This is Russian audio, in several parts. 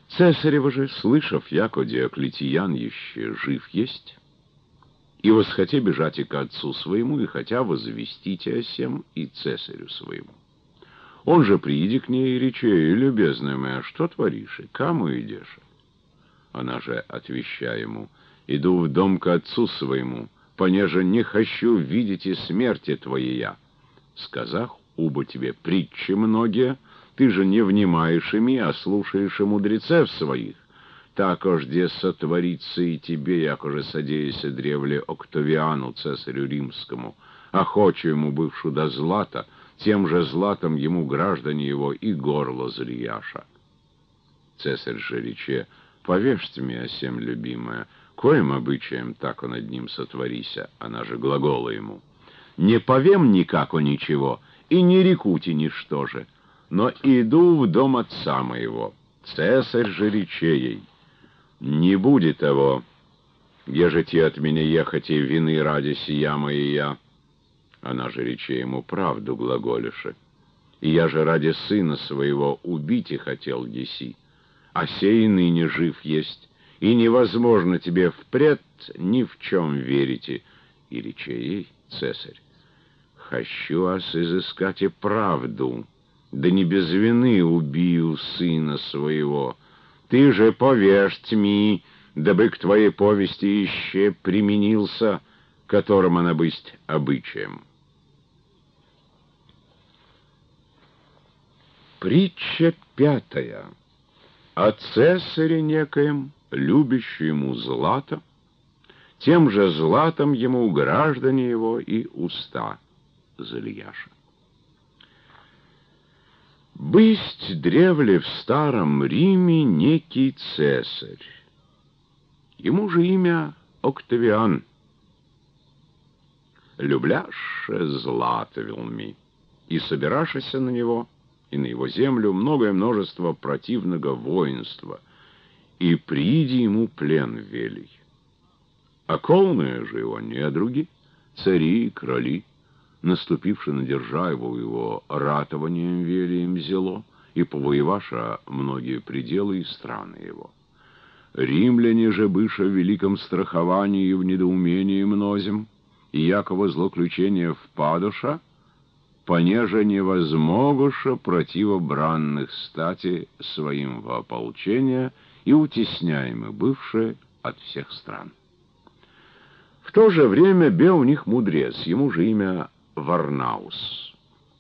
Цесарева же, слышав, яко Диоклетиян еще жив есть, и восхоте бежать и к отцу своему, и хотя возвестите о сем и цесарю своему. Он же прииди к ней и рече: любезная моя, что творишь, и кому идешь? Она же, отвеща ему: иду в дом к отцу своему, понеже не хочу видеть и смерти твоей. Сказах убо тебе притчи многие, ты же не внимаешь ими, а слушаешь и мудрецев своих. Так ожде сотворится и тебе, якоже содеяся древле Октавиану, цесарю римскому, охочу ему бывшу до злата, тем же златом ему граждане его и горло зальяша. Цесарь же рече: повежьте мне о сем, любимая, коим обычаем так он над ним сотворися. Она же глагола ему: не повем никако ничего, и не рекути ничто же, но иду в дом отца моего. Цесарь же рече ей: не будет того, еже те от меня ехать и вины ради сия моя. Она же рече ему: правду глаголише, и я же ради сына своего убить и хотел еси, а сей ныне жив есть, и невозможно тебе впред ни в чем верите. И рече ей цесарь: хочу вас изыскать и правду, да не без вины убью сына своего. Ты же повежь ми, дабы к твоей повести еще применился, которым она бысть обычаем. Притча 5. О цесаре некоем, любящему злато, тем же златом ему граждане его и уста зальяша. Бысть древле в старом Риме некий цесарь. Ему же имя Октавиан. Любляше злато велми, и собирашася на него, и на его землю многое множество противного воинства, и прииди ему плен велий. Околные же его недруги, цари и короли, наступивши на державу его ратованием велием зело, и повоеваша многие пределы и страны его. Римляне же, быша в великом страховании и в недоумении мнозем, и якого злоключения впадуша, понеже невозмогуша противобранных стати своим во ополчение и утесняемы бывшие от всех стран. В то же время бе у них мудрец, ему же имя Варнаус.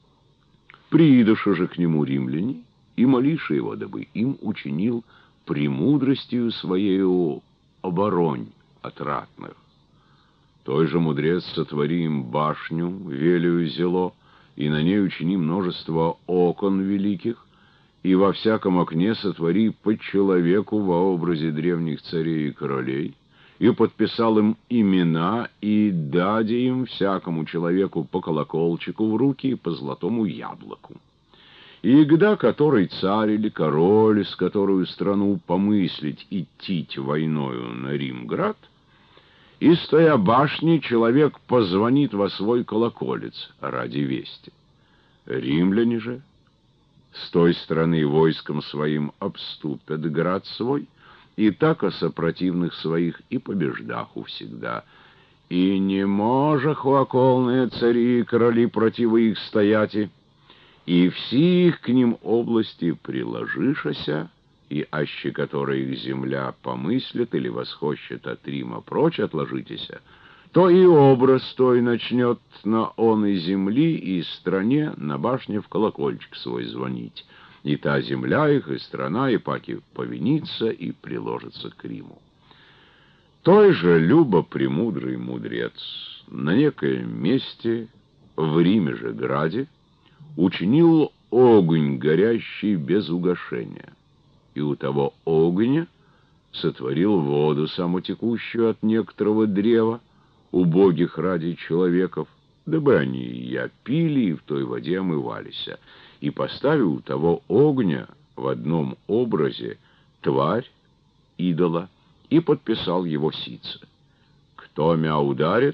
Приидоша же к нему римляне, и молиша его, дабы им учинил премудростью своею оборонь от ратных. Той же мудрец сотвори им башню, велию зело, и на ней учини множество окон великих, и во всяком окне сотвори по человеку во образе древних царей и королей, и подписал им имена, и даде им всякому человеку по колокольчику в руки и по золотому яблоку. И когда который царь или король, с которую страну помыслить идти войною на Римград, из стоя башни человек позвонит во свой колоколец ради вести. Римляне же с той стороны войском своим обступят град свой, и так о сопротивных своих и побеждаху всегда. И не можаху околные цари и короли против их стояти, и все их к ним области приложишася, и аще которая их земля помыслит или восхощет от Рима прочь отложитеся, то и образ той начнет на он и земли, и стране на башне в колокольчик свой звонить. И та земля их, и страна, и паки повинится, и приложится к Риму. Той же любо премудрый мудрец на некоем месте, в Риме же граде, учинил огонь горящий без угошения, и у того огня сотворил воду самотекущую от некоторого древа, убогих ради человеков, дабы они и пили, и в той воде омывалися, и поставил у того огня в одном образе тварь, идола, и подписал его сице: кто мя ударит,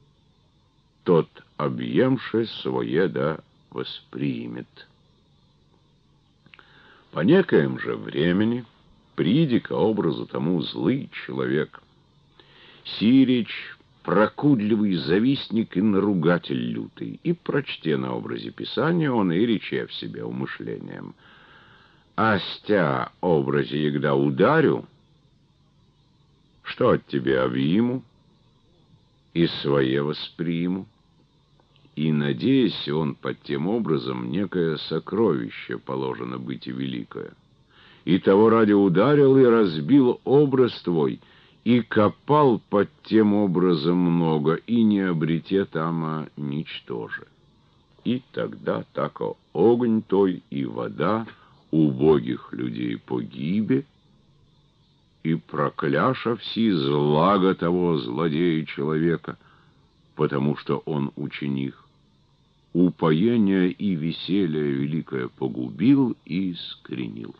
тот объемше свое да воспримет. По некоем же времени приди к образу тому злый человек. Сии речь прокудливый завистник и наругатель лютый, и, прочте на образе Писания, он и рече в себе умышлением. Астя образе егда ударю, что от тебя объиму, и свое восприму, и, надеясь, он под тем образом некое сокровище положено быть и великое. И того ради ударил и разбил образ твой, и копал под тем образом много, и не обрете тама ничтоже. И тогда тако огонь той и вода убогих людей погибе, и прокляша все злага того злодея человека, потому что он ученик, упоение и веселье великое погубил и искоренил.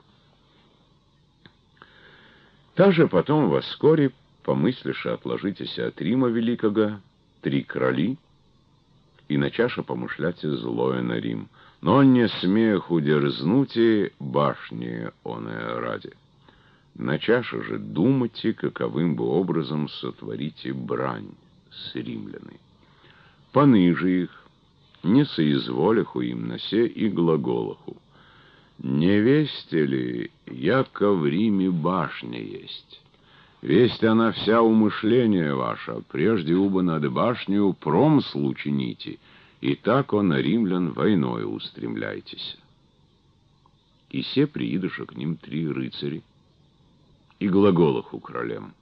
Также потом воскоре помыслиша отложитеся от Рима Великого 3 кроли, и начаша помышлять злое на Рим, но не смех удерзнуте башни оное ради. Начаша же думайте, каковым бы образом сотворите брань с римляны. Поныже их, не соизволиху им на се и глаголаху. Не весте ли, яко в Риме башня есть? Весть она вся умышление ваша, прежде убо над башнею промысл учините, и так на римлян войною устремляйтесь. И се приидыша к ним 3 рыцари, и глаголаху королем.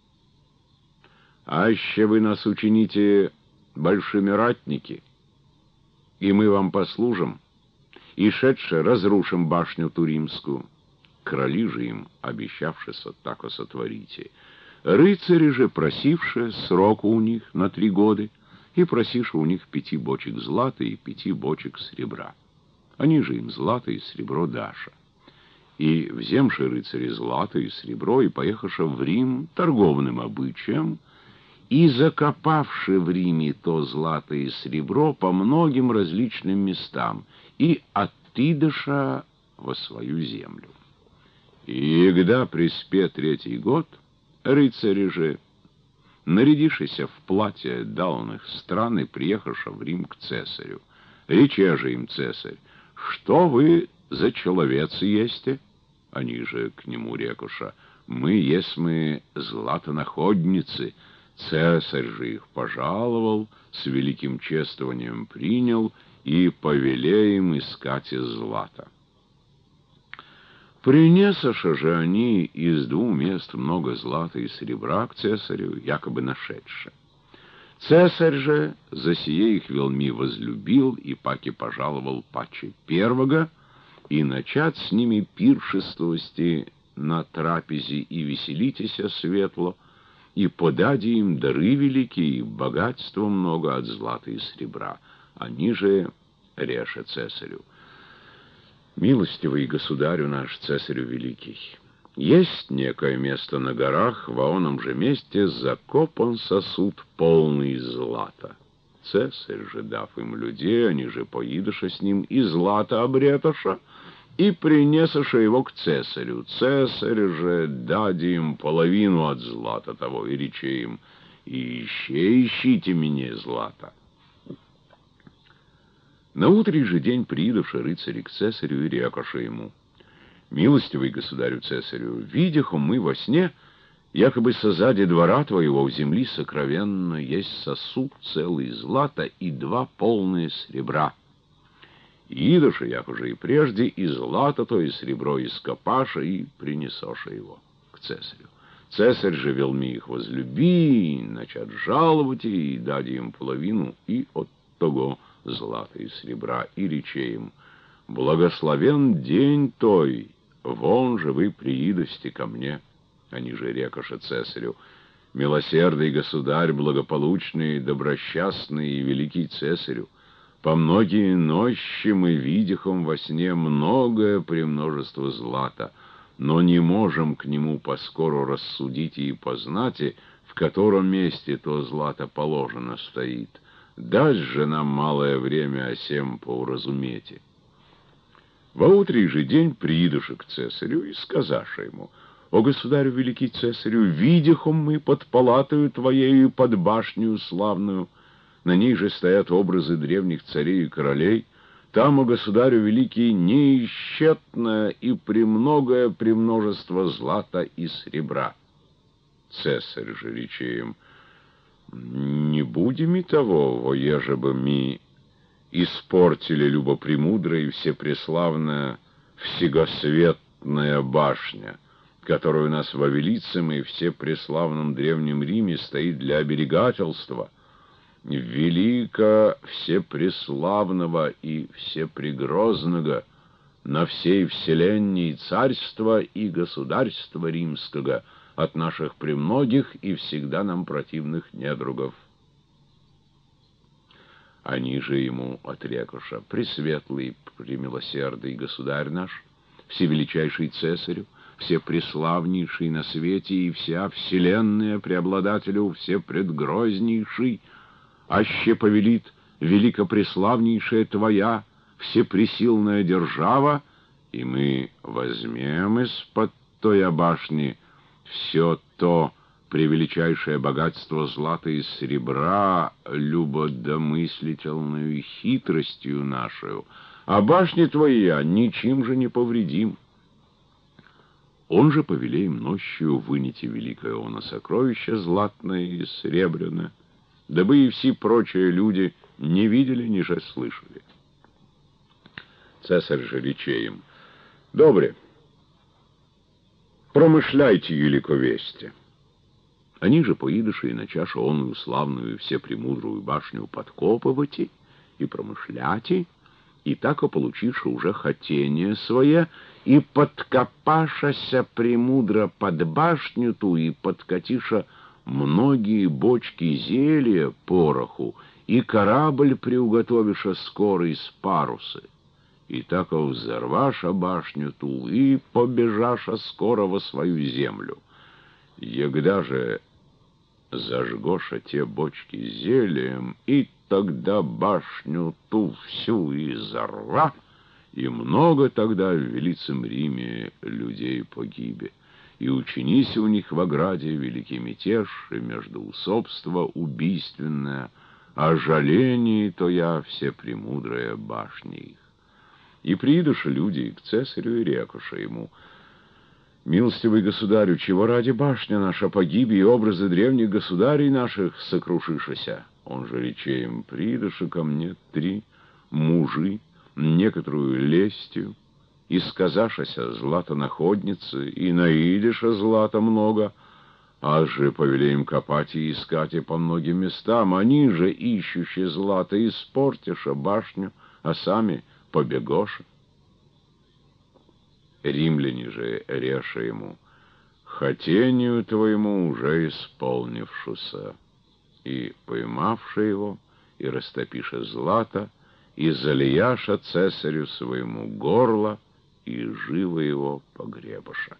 Аще вы нас учините большими ратники, и мы вам послужим, и шедше разрушим башню ту римскую. Кроли же им, обещавшися, тако сотворите. Рыцари же, просившие сроку у них на 3 года, и просишь у них 5 бочек злата и 5 бочек сребра. Они же им злато и сребро даша. И вземши рыцари злато и сребро, и поехавши в Рим торговным обычаем, и закопавши в Риме то злато и сребро по многим различным местам, и оттидыша во свою землю. И егда приспе 3-й год, рыцари же, нарядившися в платье далных стран и приехавши в Рим к цесарю, рече же им цесарь: что вы за человецы есте? Они же к нему рекуша: мы есмы златонаходницы. Цесарь же их пожаловал, с великим чествованием принял и повеле им искать злато. Принесоша же они из 2 мест много злата и сребра к цесарю, якобы нашедше. Цесарь же за сие их велми возлюбил и паки пожаловал паче первого, и начать с ними пиршествовости на трапезе и веселитеся светло, и подади им дары великие, и богатства много от злата и сребра. Они же реше цесарю: милостивый государю наш, цесарю великий, есть некое место на горах, в оном же месте закопан сосуд полный злата. Цесарь же, дав им людей, они же поидыша с ним и злато обреташа, и принесоша его к цесарю. Цесарь же дади им половину от злата того, и рече им: ищите мне злато. На утренний же день приидавши рыцари к цесарю и рекоша ему: милостивый государю цесарю, видяху мы во сне, якобы созади двора твоего в земли сокровенно есть сосуд целый злата и 2 полные сребра. Идоша, як уже и прежде, и злато то, и сребро ископаша, и принесоша его к цесарю. Цесарь же велми их возлюби, начат жаловать, и дади им половину, и от того злата и сребра, и рече им: благословен день той, вон же вы приидости ко мне. Они же рекоша цесарю: милосердный государь, благополучный, добросчастный и великий цесарю, по многие нощи мы видихом во сне многое премножество злата, но не можем к нему поскоро рассудить и познать, в котором месте то злато положено стоит. Дай же нам малое время о сем поуразумете. Во утрий же день приидыша к цесарю и сказаша ему: О, государю великий цесарю, видихом мы под палатою твоею и под башнею славную, на ней же стоят образы древних царей и королей, там, о государю великий, неисчетное и премногое премножество злата и сребра. Цесарь же рече им: не будем и того, воеже бы ми испортили любопремудрая и всепреславная всегосветная башня, которую у нас во Велицем и всепреславном Древнем Риме стоит для оберегательства велика всепреславного и всепрегрозного на всей вселенной царства и государства римского от наших премногих и всегда нам противных недругов. Они же ему отрекуша: пресветлый, премилосердый государь наш, всевеличайший цесарю, всепреславнейший на свете и вся вселенная преобладателю всепредгрознейший, аще повелит великопреславнейшая твоя всепресилная держава, и мы возьмем из-под той башни все то превеличайшее богатство злата и серебра, любодомыслительную хитростью нашу, а башни твоя ничем же не повредим. Он же повелеем ночью вынести великое оно сокровище златное и серебряное, дабы и все прочие люди не видели, ни же слышали. Цесарь же рече им: добре, промышляйте елико вести. Они же поидыши и на чашу онную славную всепремудрую башню подкопывати и промышляти, и тако получивши уже хотение свое, и подкопашася премудро под башню ту, и подкатиша многие бочки зелья, пороху, и корабль приуготовиша скоро из парусы. И тако взорваша башню ту, и побежаша скоро во свою землю. Егда же зажгоша те бочки зельем, и тогда башню ту всю и взорва, и много тогда в Велицем Риме людей погибе. И учинись у них в ограде великий мятеж, и междоусобство убийственное, а жаление то я всепремудрая башня их. И придуши люди к цесарю и рекуша ему: милостивый государю, чего ради башня наша погиб, и образы древних государей наших сокрушишися? Он же рече им: придуши ко мне 3 мужи, некоторую лестью, и сказашася златонаходницы, и наидеша злата много, а же повелеем копать и искать и по многим местам, они же, ищущие злато, испортиша башню, а сами побегоша. Римляне же реша ему: хотению твоему уже исполнившуся, и поймавши его, и растопиша злато, и залияша цесарю своему горло, и живо его погребаша.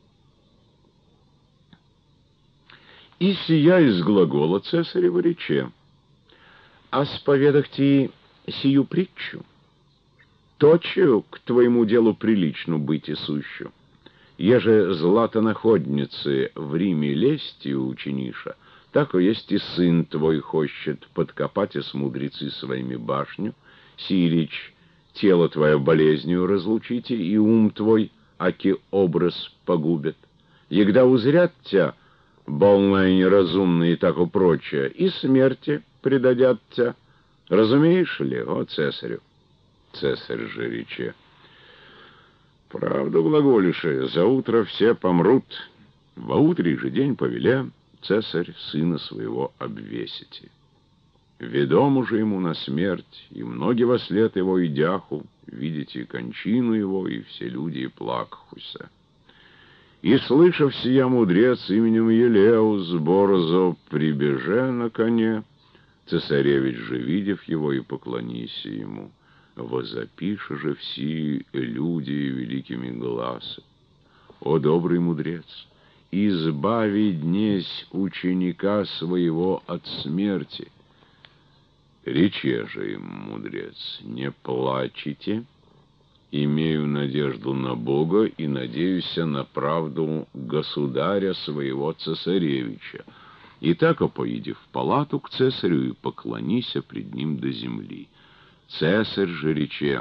И сия из глагола цесарева рече: а споведах ти сию притчу, точию к твоему делу прилично быть и сущу. Еже златонаходницы в Риме лестью учениша, тако есть и сын твой хочет подкопать и с мудрецы своими башню, сии речь тело твое болезнью разлучите, и ум твой, аки образ погубит. Егда узрят тебя, больная и неразумная, и тако прочее, и смерти предадят тебя. Разумеешь ли, о цесарю? Цесарь же рече: правду глаголишь, за утро все помрут. Во утрий же день повеля цесарь сына своего обвесите. Ведому же ему на смерть, и многие во след его идяху, видите кончину его, и все люди плакахуся. И, слышав сия, мудрец именем Елеус борзо прибеже на коне, цесаревич же, видев его, и поклонися ему, возопиша же все люди великими глазами: о добрый мудрец, избави днесь ученика своего от смерти. Рече же им мудрец: не плачете, имею надежду на Бога и надеюсь на правду государя своего цесаревича. И так поиди в палату к цесарю и поклонися пред ним до земли. Цесарь же рече: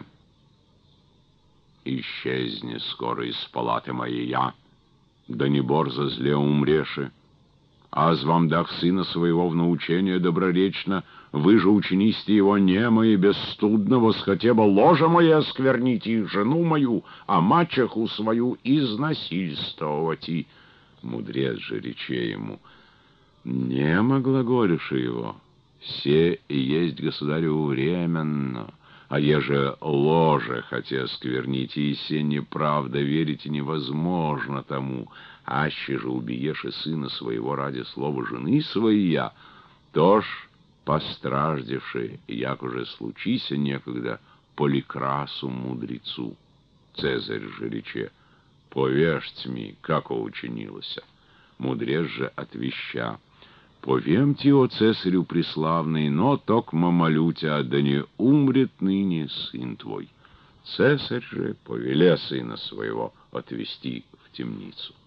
исчезни скоро из палаты моей я, да не борзо зле умреше. Аз вам дах сына своего в научение доброречно, вы же учинисте его немо и бесстудно, восхотеба ложа моя осквернить и жену мою, а мачеху свою изнасильствовать. И мудрец же рече ему: немо глаголише его, все и есть государю временно, а еже ложе хотя осквернить, и се неправда верить невозможно тому, аще же убиешь и сына своего ради слова жены своя, то ж постраждевши, як уже случися некогда поликрасу мудрецу. Цезарь же рече: повежьте ми, како учинилося. Мудрец же отвеща: повемте, о цесарю преславный, но токмо молю тебя, да не умрет ныне сын твой. Цесарь же повеля сына своего отвести в темницу.